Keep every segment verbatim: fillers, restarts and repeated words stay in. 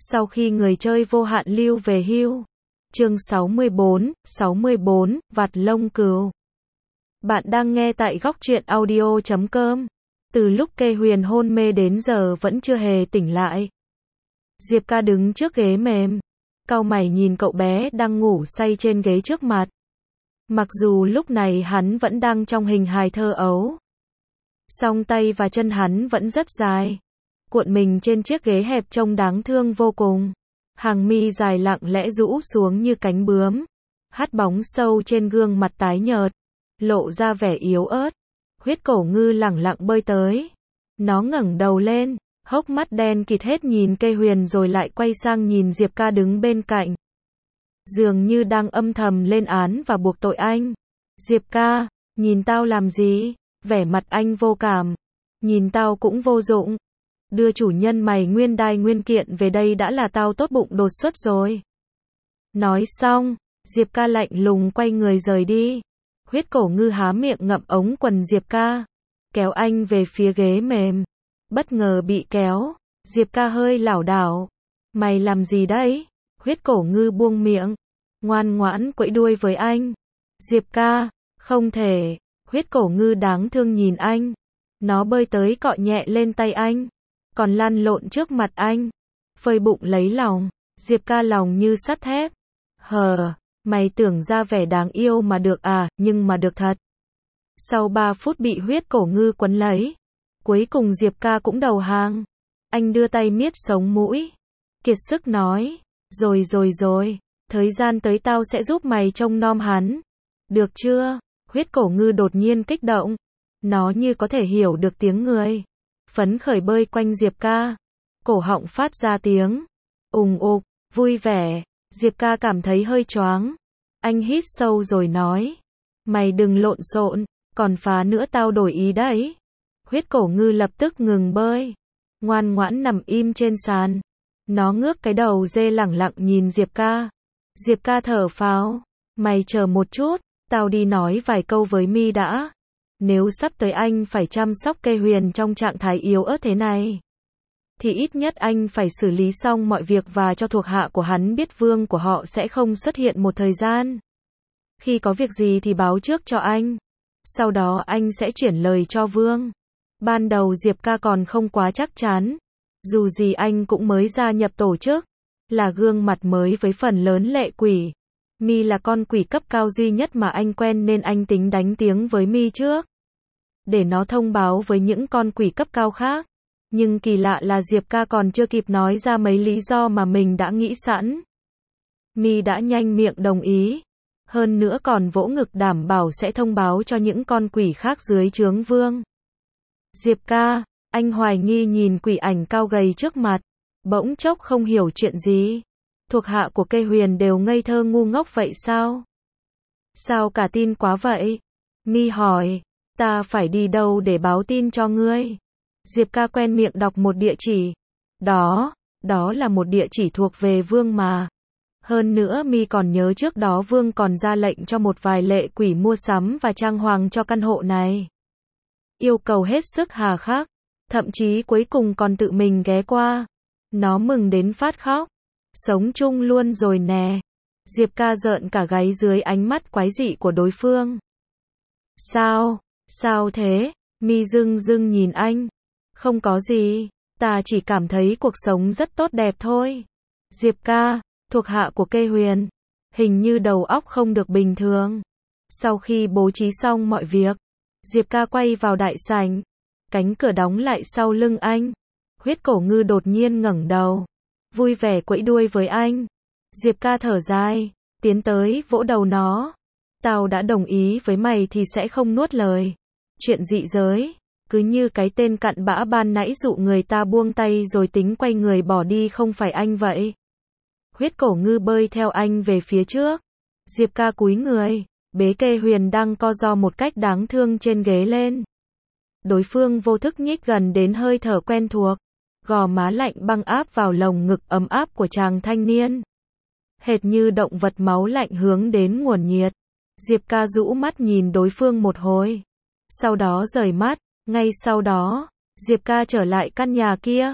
Sau khi người chơi vô hạn lưu về hưu. Chương sáu mươi bốn, sáu mươi bốn, vặt lông cừu. Bạn đang nghe tại góc truyện audio chấm com. Từ lúc Kê Huyền hôn mê đến giờ vẫn chưa hề tỉnh lại. Diệp Ca đứng trước ghế mềm, cau mày nhìn cậu bé đang ngủ say trên ghế trước mặt. Mặc dù lúc này hắn vẫn đang trong hình hài thơ ấu, song tay và chân hắn vẫn rất dài, cuộn mình trên chiếc ghế hẹp trông đáng thương vô cùng. Hàng mi dài lặng lẽ rũ xuống như cánh bướm, hắt bóng sâu trên gương mặt tái nhợt, lộ ra vẻ yếu ớt. Huyết cổ ngư lẳng lặng bơi tới. Nó ngẩng đầu lên, hốc mắt đen kịt hết nhìn Kê Huyền rồi lại quay sang nhìn Diệp Ca đứng bên cạnh. Dường như đang âm thầm lên án và buộc tội anh. Diệp Ca, nhìn tao làm gì? Vẻ mặt anh vô cảm. Nhìn tao cũng vô dụng. Đưa chủ nhân mày nguyên đai nguyên kiện về đây đã là tao tốt bụng đột xuất rồi. Nói xong, Diệp Ca lạnh lùng quay người rời đi. Huyết cổ ngư há miệng ngậm ống quần Diệp Ca, kéo anh về phía ghế mềm. Bất ngờ bị kéo, Diệp Ca hơi lảo đảo. Mày làm gì đấy? Huyết cổ ngư buông miệng, ngoan ngoãn quẫy đuôi với anh. Diệp Ca, không thể. Huyết cổ ngư đáng thương nhìn anh. Nó bơi tới cọ nhẹ lên tay anh, còn lăn lộn trước mặt anh, phơi bụng lấy lòng. Diệp Ca lòng như sắt thép. Hờ, mày tưởng ra vẻ đáng yêu mà được à, nhưng mà được thật. Sau ba phút bị huyết cổ ngư quấn lấy, cuối cùng Diệp Ca cũng đầu hàng. Anh đưa tay miết sống mũi, kiệt sức nói, rồi rồi rồi, thời gian tới tao sẽ giúp mày trông nom hắn. Được chưa? Huyết cổ ngư đột nhiên kích động. Nó như có thể hiểu được tiếng người. Phấn khởi bơi quanh Diệp Ca. Cổ họng phát ra tiếng ùng ục, vui vẻ. Diệp Ca cảm thấy hơi choáng. Anh hít sâu rồi nói, mày đừng lộn xộn, còn phá nữa tao đổi ý đấy. Huyết cổ ngư lập tức ngừng bơi, ngoan ngoãn nằm im trên sàn. Nó ngước cái đầu dê lẳng lặng nhìn Diệp Ca. Diệp Ca thở phào, mày chờ một chút, tao đi nói vài câu với Mi đã. Nếu sắp tới anh phải chăm sóc Kê Huyền trong trạng thái yếu ớt thế này, thì ít nhất anh phải xử lý xong mọi việc và cho thuộc hạ của hắn biết vương của họ sẽ không xuất hiện một thời gian. Khi có việc gì thì báo trước cho anh. Sau đó anh sẽ chuyển lời cho vương. Ban đầu Diệp Ca còn không quá chắc chắn. Dù gì anh cũng mới gia nhập tổ chức, là gương mặt mới với phần lớn lệ quỷ. Mi là con quỷ cấp cao duy nhất mà anh quen nên anh tính đánh tiếng với Mi trước, để nó thông báo với những con quỷ cấp cao khác. Nhưng kỳ lạ là Diệp Ca còn chưa kịp nói ra mấy lý do mà mình đã nghĩ sẵn, Mi đã nhanh miệng đồng ý. Hơn nữa còn vỗ ngực đảm bảo sẽ thông báo cho những con quỷ khác dưới trướng vương. Diệp Ca, anh hoài nghi nhìn quỷ ảnh cao gầy trước mặt, bỗng chốc không hiểu chuyện gì. Thuộc hạ của Kê Huyền đều ngây thơ ngu ngốc vậy sao? Sao cả tin quá vậy? Mi hỏi, ta phải đi đâu để báo tin cho ngươi? Diệp Ca quen miệng đọc một địa chỉ. Đó, đó là một địa chỉ thuộc về vương mà. Hơn nữa Mi còn nhớ trước đó vương còn ra lệnh cho một vài lệ quỷ mua sắm và trang hoàng cho căn hộ này. Yêu cầu hết sức hà khắc, thậm chí cuối cùng còn tự mình ghé qua. Nó mừng đến phát khóc. Sống chung luôn rồi nè. Diệp Ca rợn cả gáy dưới ánh mắt quái dị của đối phương. Sao? Sao thế? Mi dưng dưng nhìn anh. Không có gì, ta chỉ cảm thấy cuộc sống rất tốt đẹp thôi. Diệp Ca, thuộc hạ của Kê Huyền, hình như đầu óc không được bình thường. Sau khi bố trí xong mọi việc, Diệp Ca quay vào đại sảnh. Cánh cửa đóng lại sau lưng anh. Huyết cổ ngư đột nhiên ngẩng đầu, vui vẻ quẫy đuôi với anh. Diệp Ca thở dài, tiến tới vỗ đầu nó. Tao đã đồng ý với mày thì sẽ không nuốt lời. Chuyện dị giới, cứ như cái tên cặn bã ban nãy dụ người ta buông tay rồi tính quay người bỏ đi không phải anh vậy. Huyết cổ ngư bơi theo anh về phía trước. Diệp Ca cúi người, bế Kê Huyền đang co ro một cách đáng thương trên ghế lên. Đối phương vô thức nhích gần đến hơi thở quen thuộc, gò má lạnh băng áp vào lồng ngực ấm áp của chàng thanh niên. Hệt như động vật máu lạnh hướng đến nguồn nhiệt. Diệp Ca rũ mắt nhìn đối phương một hồi, sau đó rời mắt. Ngay sau đó, Diệp Ca trở lại căn nhà kia.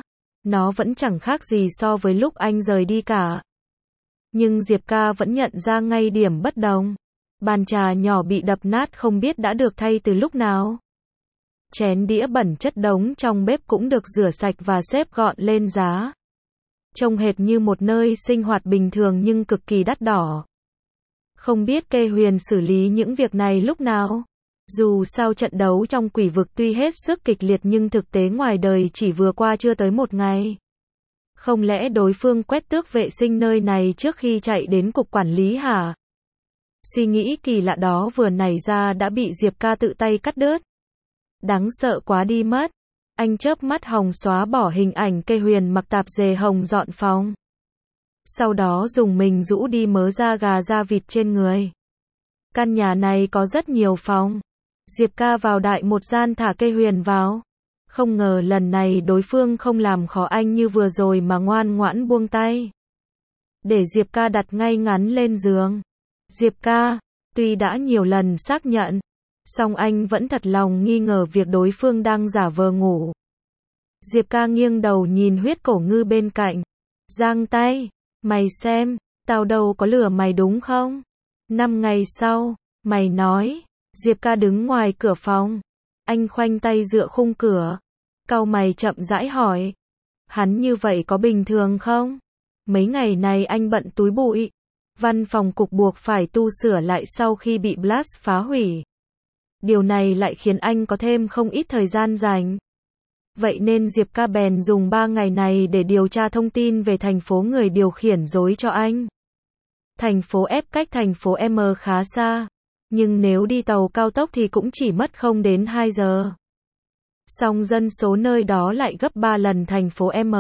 nó vẫn chẳng khác gì so với lúc anh rời đi cả. Nhưng Diệp ca vẫn nhận ra ngay điểm bất đồng. Bàn trà nhỏ bị đập nát không biết đã được thay từ lúc nào. Chén đĩa bẩn chất đống trong bếp cũng được rửa sạch và xếp gọn lên giá. Trông hệt như một nơi sinh hoạt bình thường nhưng cực kỳ đắt đỏ. Không biết Kê Huyền xử lý những việc này lúc nào. Dù sao trận đấu trong quỷ vực tuy hết sức kịch liệt nhưng thực tế ngoài đời chỉ vừa qua chưa tới một ngày. Không lẽ đối phương quét tước vệ sinh nơi này trước khi chạy đến cục quản lý hả? Suy nghĩ kỳ lạ đó vừa nảy ra đã bị Diệp ca tự tay cắt đứt. Đáng sợ quá đi mất. Anh chớp mắt hồng xóa bỏ hình ảnh Kê Huyền mặc tạp dề hồng dọn phòng. Sau đó dùng mình rũ đi mớ da gà da vịt trên người. Căn nhà này có rất nhiều phòng. Diệp ca vào đại một gian thả Kê Huyền vào. Không ngờ lần này đối phương không làm khó anh như vừa rồi mà ngoan ngoãn buông tay. Để Diệp ca đặt ngay ngắn lên giường. Diệp ca, tuy đã nhiều lần xác nhận, song anh vẫn thật lòng nghi ngờ việc đối phương đang giả vờ ngủ. Diệp ca nghiêng đầu nhìn huyết cổ ngư bên cạnh. Giang tay, mày xem, tao đâu có lừa mày đúng không? Năm ngày sau, mày nói. Diệp ca đứng ngoài cửa phòng. Anh khoanh tay dựa khung cửa. Cau mày chậm rãi hỏi. Hắn như vậy có bình thường không? Mấy ngày này anh bận túi bụi. Văn phòng cục buộc phải tu sửa lại sau khi bị Blast phá hủy. Điều này lại khiến anh có thêm không ít thời gian rảnh. Vậy nên Diệp ca bèn dùng ba ngày này để điều tra thông tin về thành phố người điều khiển dối cho anh. Thành phố F cách thành phố M khá xa. Nhưng nếu đi tàu cao tốc thì cũng chỉ mất không đến hai giờ. Song dân số nơi đó lại gấp ba lần thành phố M.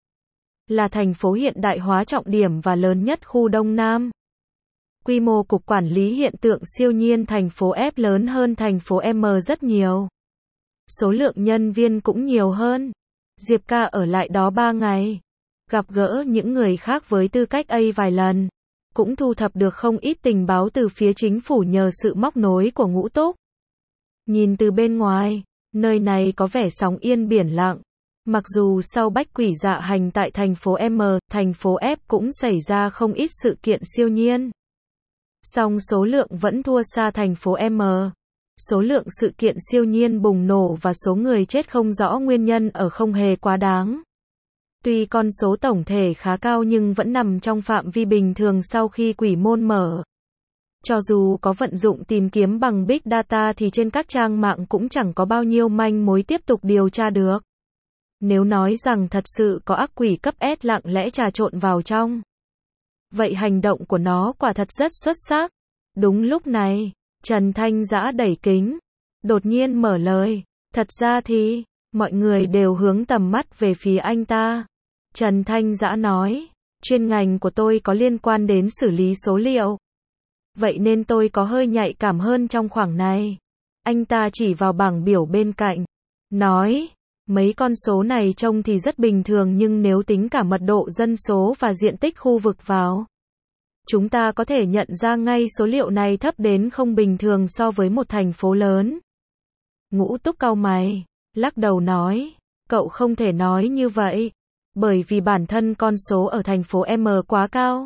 Là thành phố hiện đại hóa trọng điểm và lớn nhất khu Đông Nam. Quy mô cục quản lý hiện tượng siêu nhiên thành phố F lớn hơn thành phố M rất nhiều. Số lượng nhân viên cũng nhiều hơn. Diệp ca ở lại đó ba ngày. Gặp gỡ những người khác với tư cách A vài lần. Cũng thu thập được không ít tình báo từ phía chính phủ nhờ sự móc nối của Ngũ Túc. Nhìn từ bên ngoài, nơi này có vẻ sóng yên biển lặng. Mặc dù sau bách quỷ dạ hành tại thành phố M, thành phố F cũng xảy ra không ít sự kiện siêu nhiên. Song số lượng vẫn thua xa thành phố M. Số lượng sự kiện siêu nhiên bùng nổ và số người chết không rõ nguyên nhân ở không hề quá đáng. Tuy con số tổng thể khá cao nhưng vẫn nằm trong phạm vi bình thường sau khi quỷ môn mở. Cho dù có vận dụng tìm kiếm bằng Big Data thì trên các trang mạng cũng chẳng có bao nhiêu manh mối tiếp tục điều tra được. Nếu nói rằng thật sự có ác quỷ cấp S lặng lẽ trà trộn vào trong, vậy hành động của nó quả thật rất xuất sắc. Đúng lúc này, Trần Thanh Dã đẩy kính, đột nhiên mở lời. Thật ra thì, mọi người đều hướng tầm mắt về phía anh ta. Trần Thanh Dã nói, chuyên ngành của tôi có liên quan đến xử lý số liệu. Vậy nên tôi có hơi nhạy cảm hơn trong khoảng này. Anh ta chỉ vào bảng biểu bên cạnh, nói, mấy con số này trông thì rất bình thường nhưng nếu tính cả mật độ dân số và diện tích khu vực vào, chúng ta có thể nhận ra ngay số liệu này thấp đến không bình thường so với một thành phố lớn. Ngũ Túc cau mày, lắc đầu nói, cậu không thể nói như vậy, bởi vì bản thân con số ở thành phố M quá cao.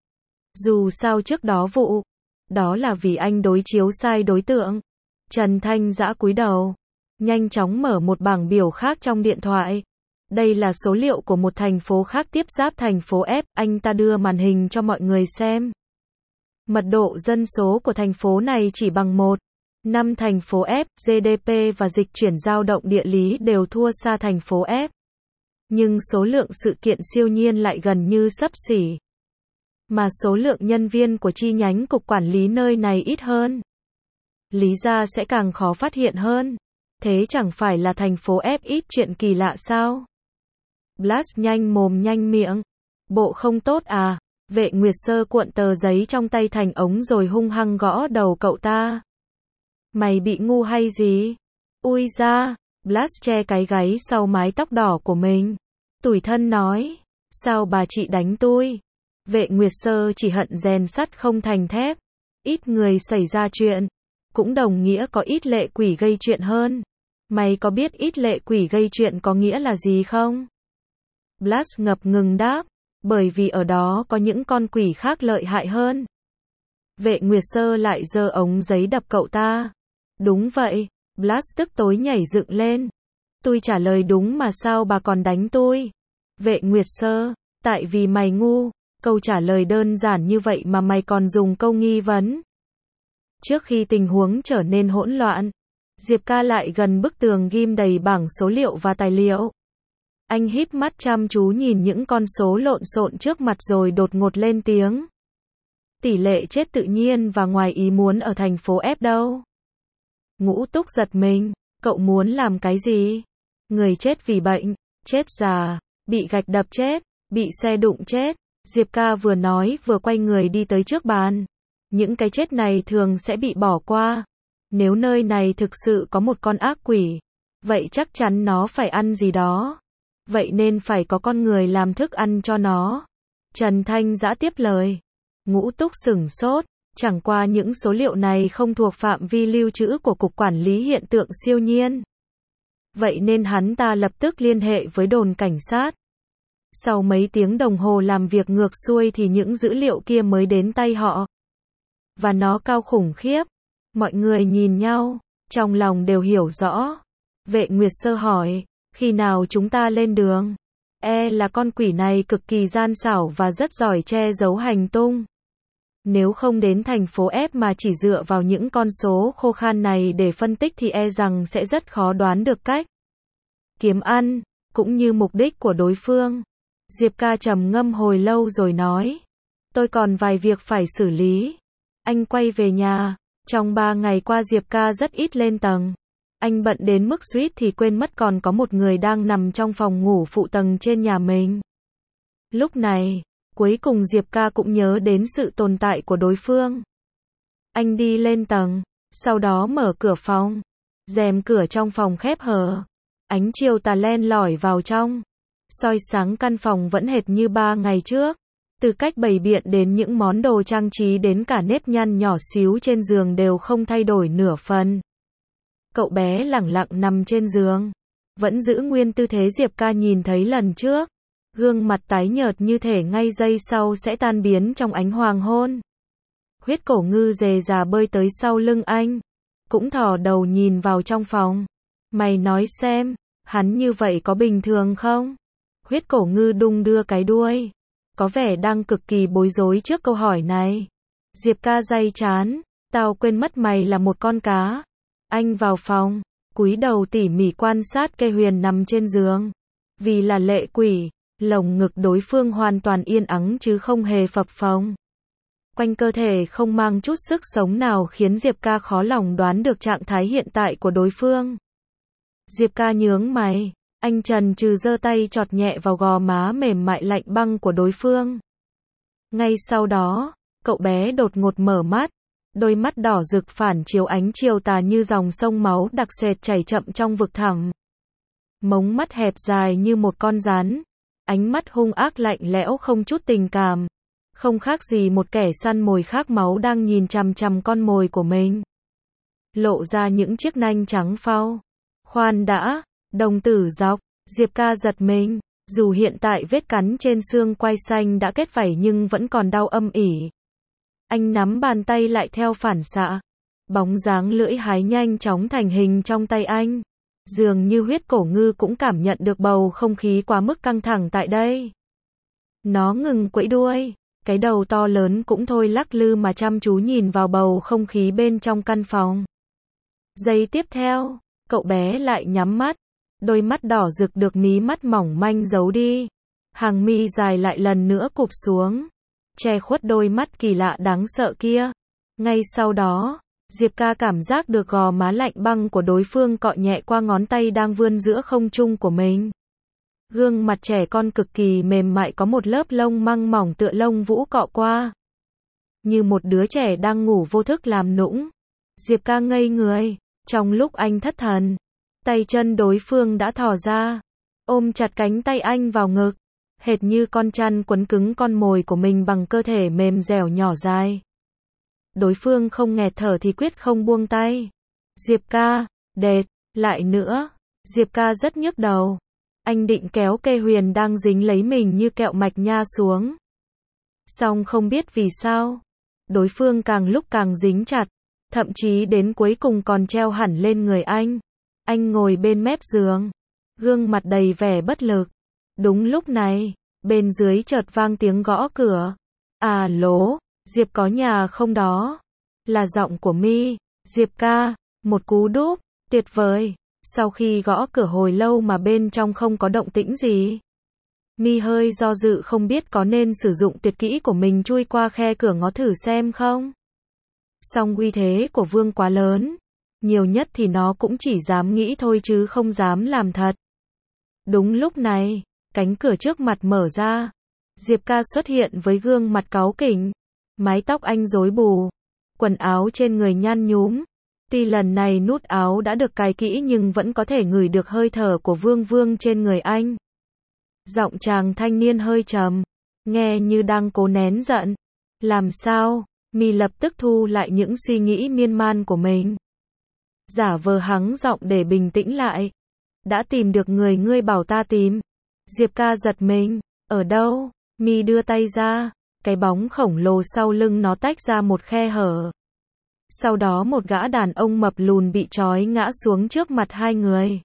Dù sao trước đó vụ, đó là vì anh đối chiếu sai đối tượng. Trần Thanh Dã cúi đầu, nhanh chóng mở một bảng biểu khác trong điện thoại. Đây là số liệu của một thành phố khác tiếp giáp thành phố F, anh ta đưa màn hình cho mọi người xem. Mật độ dân số của thành phố này chỉ bằng một. Năm thành phố F, G D P và dịch chuyển dao động địa lý đều thua xa thành phố F. Nhưng số lượng sự kiện siêu nhiên lại gần như xấp xỉ. Mà số lượng nhân viên của chi nhánh cục quản lý nơi này ít hơn. Lý ra sẽ càng khó phát hiện hơn. Thế chẳng phải là thành phố F ít chuyện kỳ lạ sao? Blast nhanh mồm nhanh miệng. Bộ không tốt à? Vệ Nguyệt Sơ cuộn tờ giấy trong tay thành ống rồi hung hăng gõ đầu cậu ta. Mày bị ngu hay gì? Ui da! Blast che cái gáy sau mái tóc đỏ của mình. Tủi thân nói. Sao bà chị đánh tôi? Vệ Nguyệt Sơ chỉ hận rèn sắt không thành thép. Ít người xảy ra chuyện, cũng đồng nghĩa có ít lệ quỷ gây chuyện hơn. Mày có biết ít lệ quỷ gây chuyện có nghĩa là gì không? Blast ngập ngừng đáp, bởi vì ở đó có những con quỷ khác lợi hại hơn. Vệ Nguyệt Sơ lại giơ ống giấy đập cậu ta. Đúng vậy, Blast tức tối nhảy dựng lên. Tôi trả lời đúng mà sao bà còn đánh tôi? Vệ Nguyệt Sơ, tại vì mày ngu, câu trả lời đơn giản như vậy mà mày còn dùng câu nghi vấn. Trước khi tình huống trở nên hỗn loạn, Diệp Ca lại gần bức tường ghim đầy bảng số liệu và tài liệu. Anh híp mắt chăm chú nhìn những con số lộn xộn trước mặt rồi đột ngột lên tiếng. Tỷ lệ chết tự nhiên và ngoài ý muốn ở thành phố F đâu? Ngũ Túc giật mình, cậu muốn làm cái gì? Người chết vì bệnh, chết già, bị gạch đập chết, bị xe đụng chết. Diệp Ca vừa nói vừa quay người đi tới trước bàn. Những cái chết này thường sẽ bị bỏ qua. Nếu nơi này thực sự có một con ác quỷ, vậy chắc chắn nó phải ăn gì đó. Vậy nên phải có con người làm thức ăn cho nó. Trần Thanh Dã tiếp lời. Ngũ Túc sửng sốt, chẳng qua những số liệu này không thuộc phạm vi lưu trữ của Cục Quản lý Hiện tượng Siêu nhiên. Vậy nên hắn ta lập tức liên hệ với đồn cảnh sát. Sau mấy tiếng đồng hồ làm việc ngược xuôi thì những dữ liệu kia mới đến tay họ. Và nó cao khủng khiếp. Mọi người nhìn nhau, trong lòng đều hiểu rõ. Vệ Nguyệt Sơ hỏi, khi nào chúng ta lên đường? E là con quỷ này cực kỳ gian xảo và rất giỏi che giấu hành tung. Nếu không đến thành phố F mà chỉ dựa vào những con số khô khan này để phân tích thì e rằng sẽ rất khó đoán được cách kiếm ăn, cũng như mục đích của đối phương. Diệp Ca trầm ngâm hồi lâu rồi nói, tôi còn vài việc phải xử lý. Anh quay về nhà. Trong ba ngày qua Diệp Ca rất ít lên tầng. Anh bận đến mức suýt thì quên mất còn có một người đang nằm trong phòng ngủ phụ tầng trên nhà mình. Lúc này, cuối cùng Diệp Ca cũng nhớ đến sự tồn tại của đối phương. Anh đi lên tầng, sau đó mở cửa phòng. Rèm cửa trong phòng khép hờ. Ánh chiều tà len lỏi vào trong. Soi sáng căn phòng vẫn hệt như ba ngày trước. Từ cách bày biện đến những món đồ trang trí đến cả nếp nhăn nhỏ xíu trên giường đều không thay đổi nửa phần. Cậu bé lẳng lặng nằm trên giường, vẫn giữ nguyên tư thế Diệp Ca nhìn thấy lần trước. Gương mặt tái nhợt như thể ngay giây sau sẽ tan biến trong ánh hoàng hôn. Huyết Cổ Ngư dề dà bơi tới sau lưng anh, cũng thò đầu nhìn vào trong phòng. Mày nói xem, hắn như vậy có bình thường không? Huyết Cổ Ngư đung đưa cái đuôi, có vẻ đang cực kỳ bối rối trước câu hỏi này. Diệp Ca day chán, tao quên mất mày là một con cá. Anh vào phòng, cúi đầu tỉ mỉ quan sát Cây Huyền nằm trên giường. Vì là lệ quỷ, lồng ngực đối phương hoàn toàn yên ắng chứ không hề phập phồng. Quanh cơ thể không mang chút sức sống nào khiến Diệp Ca khó lòng đoán được trạng thái hiện tại của đối phương. Diệp Ca nhướng mày, anh chần chừ giơ tay chọt nhẹ vào gò má mềm mại lạnh băng của đối phương. Ngay sau đó, cậu bé đột ngột mở mắt, đôi mắt đỏ rực phản chiếu ánh chiều tà như dòng sông máu đặc sệt chảy chậm trong vực thẳm. Mống mắt hẹp dài như một con rắn, ánh mắt hung ác lạnh lẽo không chút tình cảm, không khác gì một kẻ săn mồi khát máu đang nhìn chằm chằm con mồi của mình. Lộ ra những chiếc nanh trắng phau. Khoan đã, đồng tử dọc, Diệp Ca giật mình, dù hiện tại vết cắn trên xương quai xanh đã kết vảy nhưng vẫn còn đau âm ỉ. Anh nắm bàn tay lại theo phản xạ, bóng dáng lưỡi hái nhanh chóng thành hình trong tay anh. Dường như Huyết Cổ Ngư cũng cảm nhận được bầu không khí quá mức căng thẳng tại đây. Nó ngừng quẫy đuôi, cái đầu to lớn cũng thôi lắc lư mà chăm chú nhìn vào bầu không khí bên trong căn phòng. Giây tiếp theo, cậu bé lại nhắm mắt, đôi mắt đỏ rực được mí mắt mỏng manh giấu đi. Hàng mi dài lại lần nữa cụp xuống, che khuất đôi mắt kỳ lạ đáng sợ kia. Ngay sau đó, Diệp Ca cảm giác được gò má lạnh băng của đối phương cọ nhẹ qua ngón tay đang vươn giữa không trung của mình. Gương mặt trẻ con cực kỳ mềm mại có một lớp lông măng mỏng tựa lông vũ cọ qua. Như một đứa trẻ đang ngủ vô thức làm nũng. Diệp Ca ngây người, trong lúc anh thất thần, tay chân đối phương đã thò ra, ôm chặt cánh tay anh vào ngực, hệt như con chăn quấn cứng con mồi của mình bằng cơ thể mềm dẻo nhỏ dài. Đối phương không nghẹt thở thì quyết không buông tay. Diệp Ca, đệt, lại nữa. Diệp Ca rất nhức đầu. Anh định kéo cây huyền đang dính lấy mình như kẹo mạch nha xuống. Song không biết vì sao, đối phương càng lúc càng dính chặt, thậm chí đến cuối cùng còn treo hẳn lên người anh. Anh ngồi bên mép giường, gương mặt đầy vẻ bất lực. Đúng lúc này, bên dưới chợt vang tiếng gõ cửa. À lố, Diệp có nhà không đó? Là giọng của My. Diệp ca, một cú đúp, tuyệt vời. Sau khi gõ cửa hồi lâu mà bên trong không có động tĩnh gì, My hơi do dự không biết có nên sử dụng tuyệt kỹ của mình chui qua khe cửa ngó thử xem không. Song uy thế của Vương quá lớn, nhiều nhất thì nó cũng chỉ dám nghĩ thôi chứ không dám làm thật. Đúng lúc này, cánh cửa trước mặt mở ra. Diệp ca xuất hiện với gương mặt cáu kỉnh, mái tóc anh rối bù, quần áo trên người nhăn nhúm. Tuy lần này nút áo đã được cài kỹ nhưng vẫn có thể ngửi được hơi thở của Vương Vương trên người anh. Giọng chàng thanh niên hơi trầm, nghe như đang cố nén giận. Làm sao? My lập tức thu lại những suy nghĩ miên man của mình, giả vờ hắng giọng để bình tĩnh lại. Đã tìm được người ngươi bảo ta tìm. Diệp ca giật mình. Ở đâu? My đưa tay ra, cái bóng khổng lồ sau lưng nó tách ra một khe hở. Sau đó một gã đàn ông mập lùn bị trói ngã xuống trước mặt hai người.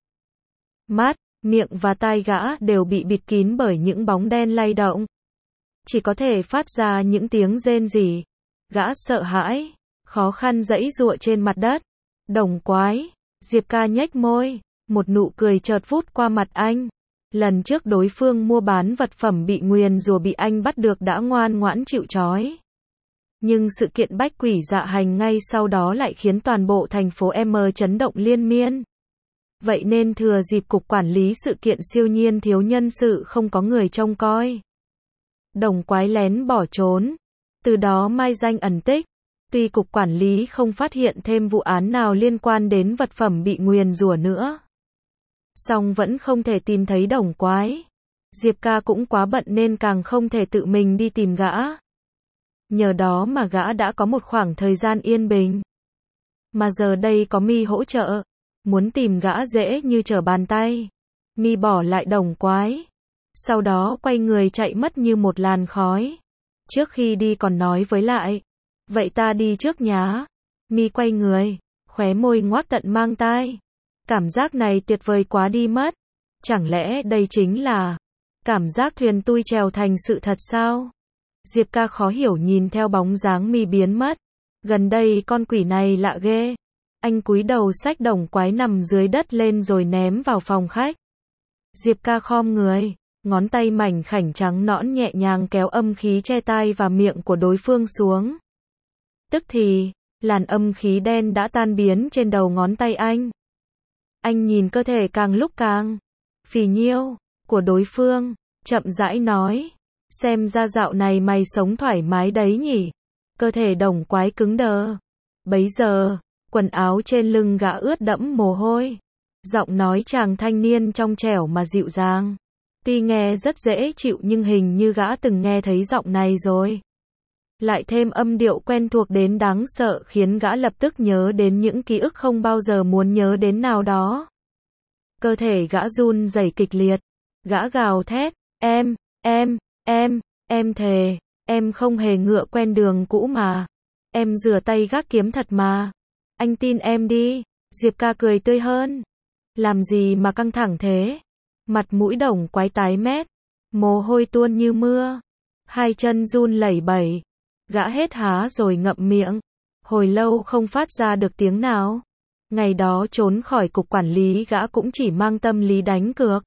Mắt, miệng và tai gã đều bị bịt kín bởi những bóng đen lay động. Chỉ có thể phát ra những tiếng rên rỉ. Gã sợ hãi, khó khăn giãy giụa trên mặt đất. Đồng quái, Diệp ca nhếch môi, một nụ cười chợt vút qua mặt anh. Lần trước đối phương mua bán vật phẩm bị nguyền rủa bị anh bắt được đã ngoan ngoãn chịu trói. Nhưng sự kiện bách quỷ dạ hành ngay sau đó lại khiến toàn bộ thành phố M chấn động liên miên. Vậy nên thừa dịp cục quản lý sự kiện siêu nhiên thiếu nhân sự không có người trông coi, đồng quái lén bỏ trốn. Từ đó mai danh ẩn tích. Tuy cục quản lý không phát hiện thêm vụ án nào liên quan đến vật phẩm bị nguyền rủa nữa, song vẫn không thể tìm thấy đồng quái. Diệp ca cũng quá bận nên càng không thể tự mình đi tìm gã. Nhờ đó mà gã đã có một khoảng thời gian yên bình. Mà giờ đây có My hỗ trợ, muốn tìm gã dễ như trở bàn tay. My bỏ lại đồng quái, sau đó quay người chạy mất như một làn khói. Trước khi đi còn nói với lại, vậy ta đi trước nhá. My quay người, khóe môi ngoác tận mang tai. Cảm giác này tuyệt vời quá đi mất. Chẳng lẽ đây chính là cảm giác thuyền tui trèo thành sự thật sao? Diệp ca khó hiểu nhìn theo bóng dáng My biến mất. Gần đây con quỷ này lạ ghê. Anh cúi đầu xách đồng quái nằm dưới đất lên rồi ném vào phòng khách. Diệp ca khom người, ngón tay mảnh khảnh trắng nõn nhẹ nhàng kéo âm khí che tai và miệng của đối phương xuống. Tức thì, làn âm khí đen đã tan biến trên đầu ngón tay anh. Anh nhìn cơ thể càng lúc càng phì nhiêu của đối phương, chậm rãi nói, xem ra dạo này mày sống thoải mái đấy nhỉ. Cơ thể đồng quái cứng đờ. Bấy giờ, quần áo trên lưng gã ướt đẫm mồ hôi. Giọng nói chàng thanh niên trong trẻo mà dịu dàng. Tuy nghe rất dễ chịu nhưng hình như gã từng nghe thấy giọng này rồi. Lại thêm âm điệu quen thuộc đến đáng sợ khiến gã lập tức nhớ đến những ký ức không bao giờ muốn nhớ đến nào đó. Cơ thể gã run rẩy kịch liệt. Gã gào thét, em, em, em, em thề, em không hề ngựa quen đường cũ mà. Em rửa tay gác kiếm thật mà. Anh tin em đi. Diệp ca cười tươi hơn. Làm gì mà căng thẳng thế? Mặt mũi đồng quái tái mét, mồ hôi tuôn như mưa, hai chân run lẩy bẩy. Gã hết há rồi ngậm miệng, hồi lâu không phát ra được tiếng nào. Ngày đó trốn khỏi cục quản lý gã cũng chỉ mang tâm lý đánh cược.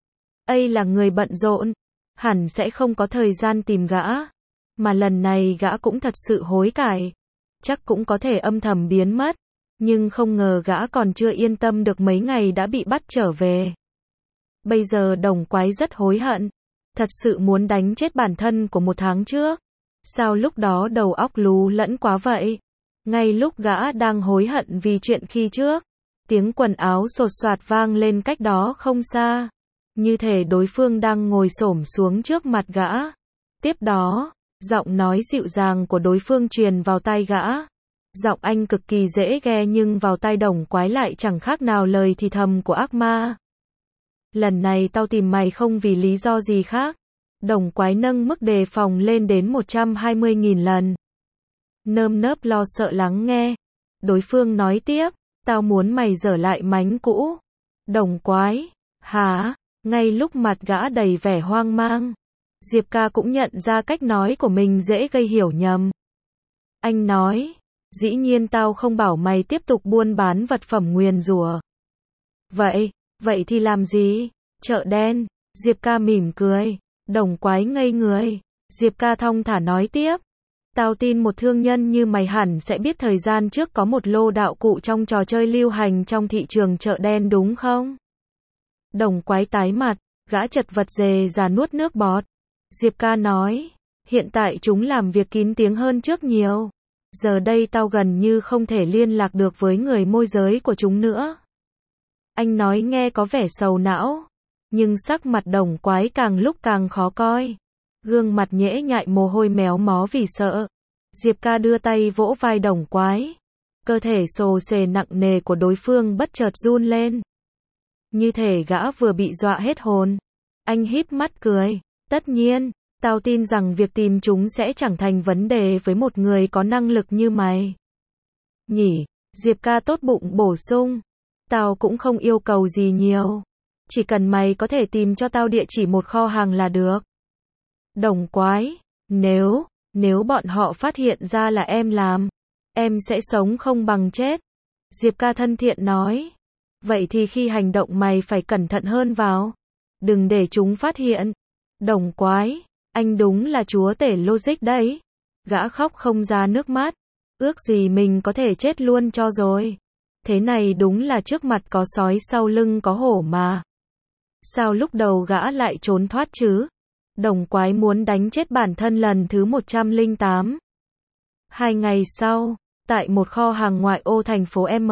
Ây là người bận rộn, hẳn sẽ không có thời gian tìm gã. Mà lần này gã cũng thật sự hối cải, chắc cũng có thể âm thầm biến mất. Nhưng không ngờ gã còn chưa yên tâm được mấy ngày đã bị bắt trở về. Bây giờ đồng quái rất hối hận, thật sự muốn đánh chết bản thân của một tháng trước. Sao lúc đó đầu óc lú lẫn quá vậy? Ngay lúc gã đang hối hận vì chuyện khi trước, tiếng quần áo sột soạt vang lên cách đó không xa. Như thể đối phương đang ngồi xổm xuống trước mặt gã. Tiếp đó, giọng nói dịu dàng của đối phương truyền vào tai gã. Giọng anh cực kỳ dễ nghe nhưng vào tai đồng quái lại chẳng khác nào lời thì thầm của ác ma. Lần này tao tìm mày không vì lý do gì khác. Đồng Quái nâng mức đề phòng lên đến một trăm hai mươi nghìn lần. Nơm nớp lo sợ lắng nghe. Đối phương nói tiếp, tao muốn mày dở lại mánh cũ. Đồng Quái, hả? Ngay lúc mặt gã đầy vẻ hoang mang, Diệp Ca cũng nhận ra cách nói của mình dễ gây hiểu nhầm. Anh nói, dĩ nhiên tao không bảo mày tiếp tục buôn bán vật phẩm nguyền rủa. Vậy, vậy thì làm gì? Chợ đen. Diệp Ca mỉm cười. Đồng Quái ngây người. Diệp Ca thong thả nói tiếp. Tao tin một thương nhân như mày hẳn sẽ biết thời gian trước có một lô đạo cụ trong trò chơi lưu hành trong thị trường chợ đen đúng không? Đồng Quái tái mặt, gã chật vật dề ra nuốt nước bọt. Diệp Ca nói, hiện tại chúng làm việc kín tiếng hơn trước nhiều. Giờ đây tao gần như không thể liên lạc được với người môi giới của chúng nữa. Anh nói nghe có vẻ sầu não, nhưng sắc mặt Đồng Quái càng lúc càng khó coi. Gương mặt nhễ nhại mồ hôi méo mó vì sợ. Diệp Ca đưa tay vỗ vai Đồng Quái. Cơ thể xồ xề nặng nề của đối phương bất chợt run lên. Như thể gã vừa bị dọa hết hồn. Anh híp mắt cười. Tất nhiên, tao tin rằng việc tìm chúng sẽ chẳng thành vấn đề với một người có năng lực như mày. Nhỉ, Diệp Ca tốt bụng bổ sung. Tao cũng không yêu cầu gì nhiều. Chỉ cần mày có thể tìm cho tao địa chỉ một kho hàng là được. Đồng Quái, nếu, nếu bọn họ phát hiện ra là em làm, em sẽ sống không bằng chết. Diệp Ca thân thiện nói. Vậy thì khi hành động mày phải cẩn thận hơn vào. Đừng để chúng phát hiện. Đồng Quái, anh đúng là chúa tể logic đấy. Gã khóc không ra nước mắt. Ước gì mình có thể chết luôn cho rồi. Thế này đúng là trước mặt có sói sau lưng có hổ mà. Sao lúc đầu gã lại trốn thoát chứ? Đồng Quái muốn đánh chết bản thân lần thứ một trăm lẻ tám. Hai ngày sau, tại một kho hàng ngoại ô thành phố M,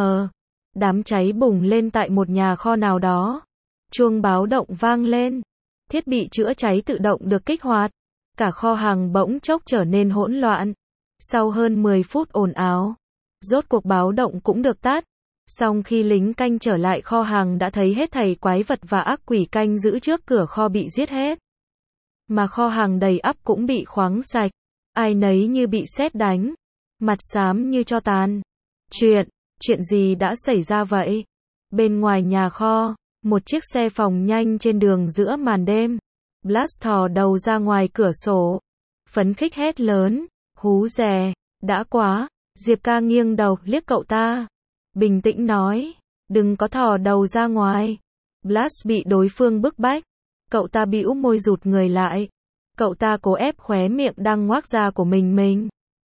đám cháy bùng lên tại một nhà kho nào đó. Chuông báo động vang lên. Thiết bị chữa cháy tự động được kích hoạt. Cả kho hàng bỗng chốc trở nên hỗn loạn. Sau hơn mười phút ồn ào, rốt cuộc báo động cũng được tắt. Song khi lính canh trở lại kho hàng đã thấy hết thảy quái vật và ác quỷ canh giữ trước cửa kho bị giết hết. Mà kho hàng đầy ắp cũng bị khoáng sạch. Ai nấy như bị sét đánh. Mặt xám như tro tàn. Chuyện, chuyện gì đã xảy ra vậy? Bên ngoài nhà kho, một chiếc xe phòng nhanh trên đường giữa màn đêm. Blast thò đầu ra ngoài cửa sổ. Phấn khích hét lớn. Hú dè, đã quá. Diệp Ca nghiêng đầu liếc cậu ta. Bình tĩnh nói. Đừng có thò đầu ra ngoài. Blast bị đối phương bức bách. Cậu ta bĩu môi rụt người lại. Cậu ta cố ép khóe miệng đang ngoác ra của mình mình.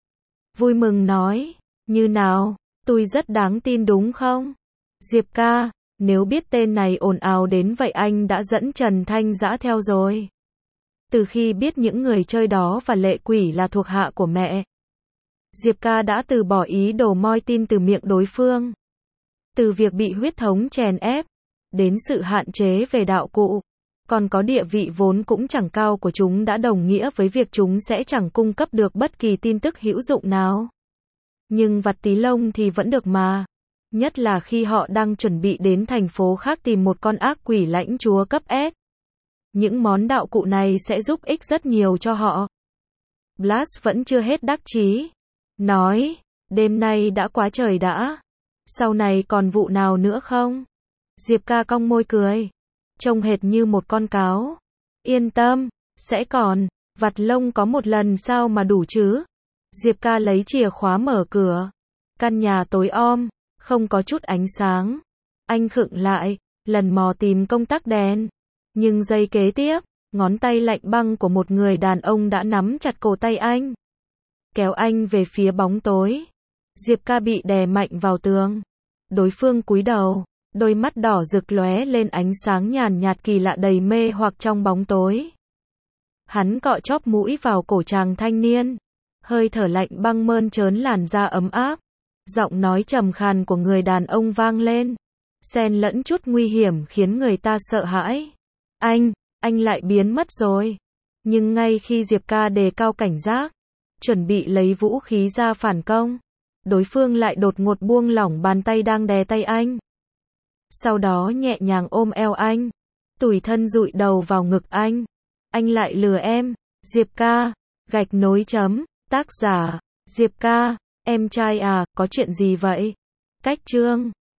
Vui mừng nói. Như nào, tôi rất đáng tin đúng không? Diệp Ca, nếu biết tên này ồn ào đến vậy anh đã dẫn Trần Thanh Dã theo rồi. Từ khi biết những người chơi đó và lệ quỷ là thuộc hạ của mẹ, Diệp Ca đã từ bỏ ý đồ moi tin từ miệng đối phương. Từ việc bị huyết thống chèn ép, đến sự hạn chế về đạo cụ, còn có địa vị vốn cũng chẳng cao của chúng đã đồng nghĩa với việc chúng sẽ chẳng cung cấp được bất kỳ tin tức hữu dụng nào. Nhưng vặt tí lông thì vẫn được mà. Nhất là khi họ đang chuẩn bị đến thành phố khác tìm một con ác quỷ lãnh chúa cấp S. Những món đạo cụ này sẽ giúp ích rất nhiều cho họ. Blast vẫn chưa hết đắc chí. Nói, đêm nay đã quá trời đã. Sau này còn vụ nào nữa không? Diệp Ca cong môi cười. Trông hệt như một con cáo. Yên tâm, sẽ còn. Vặt lông có một lần sao mà đủ chứ? Diệp Ca lấy chìa khóa mở cửa. Căn nhà tối om, không có chút ánh sáng. Anh khựng lại, lần mò tìm công tắc đèn. Nhưng giây kế tiếp, ngón tay lạnh băng của một người đàn ông đã nắm chặt cổ tay anh. Kéo anh về phía bóng tối. Diệp Ca bị đè mạnh vào tường. Đối phương cúi đầu, đôi mắt đỏ rực lóe lên ánh sáng nhàn nhạt kỳ lạ đầy mê hoặc trong bóng tối. Hắn cọ chóp mũi vào cổ chàng thanh niên. Hơi thở lạnh băng mơn trớn làn da ấm áp. Giọng nói trầm khàn của người đàn ông vang lên. Xen lẫn chút nguy hiểm khiến người ta sợ hãi. Anh, anh lại biến mất rồi. Nhưng ngay khi Diệp Ca đề cao cảnh giác, chuẩn bị lấy vũ khí ra phản công, đối phương lại đột ngột buông lỏng bàn tay đang đè tay anh. Sau đó nhẹ nhàng ôm eo anh. Tủi thân dụi đầu vào ngực anh. Anh lại lừa em. Diệp ca. Gạch nối chấm. Tác giả. Diệp ca. Em trai à, có chuyện gì vậy? Cách chương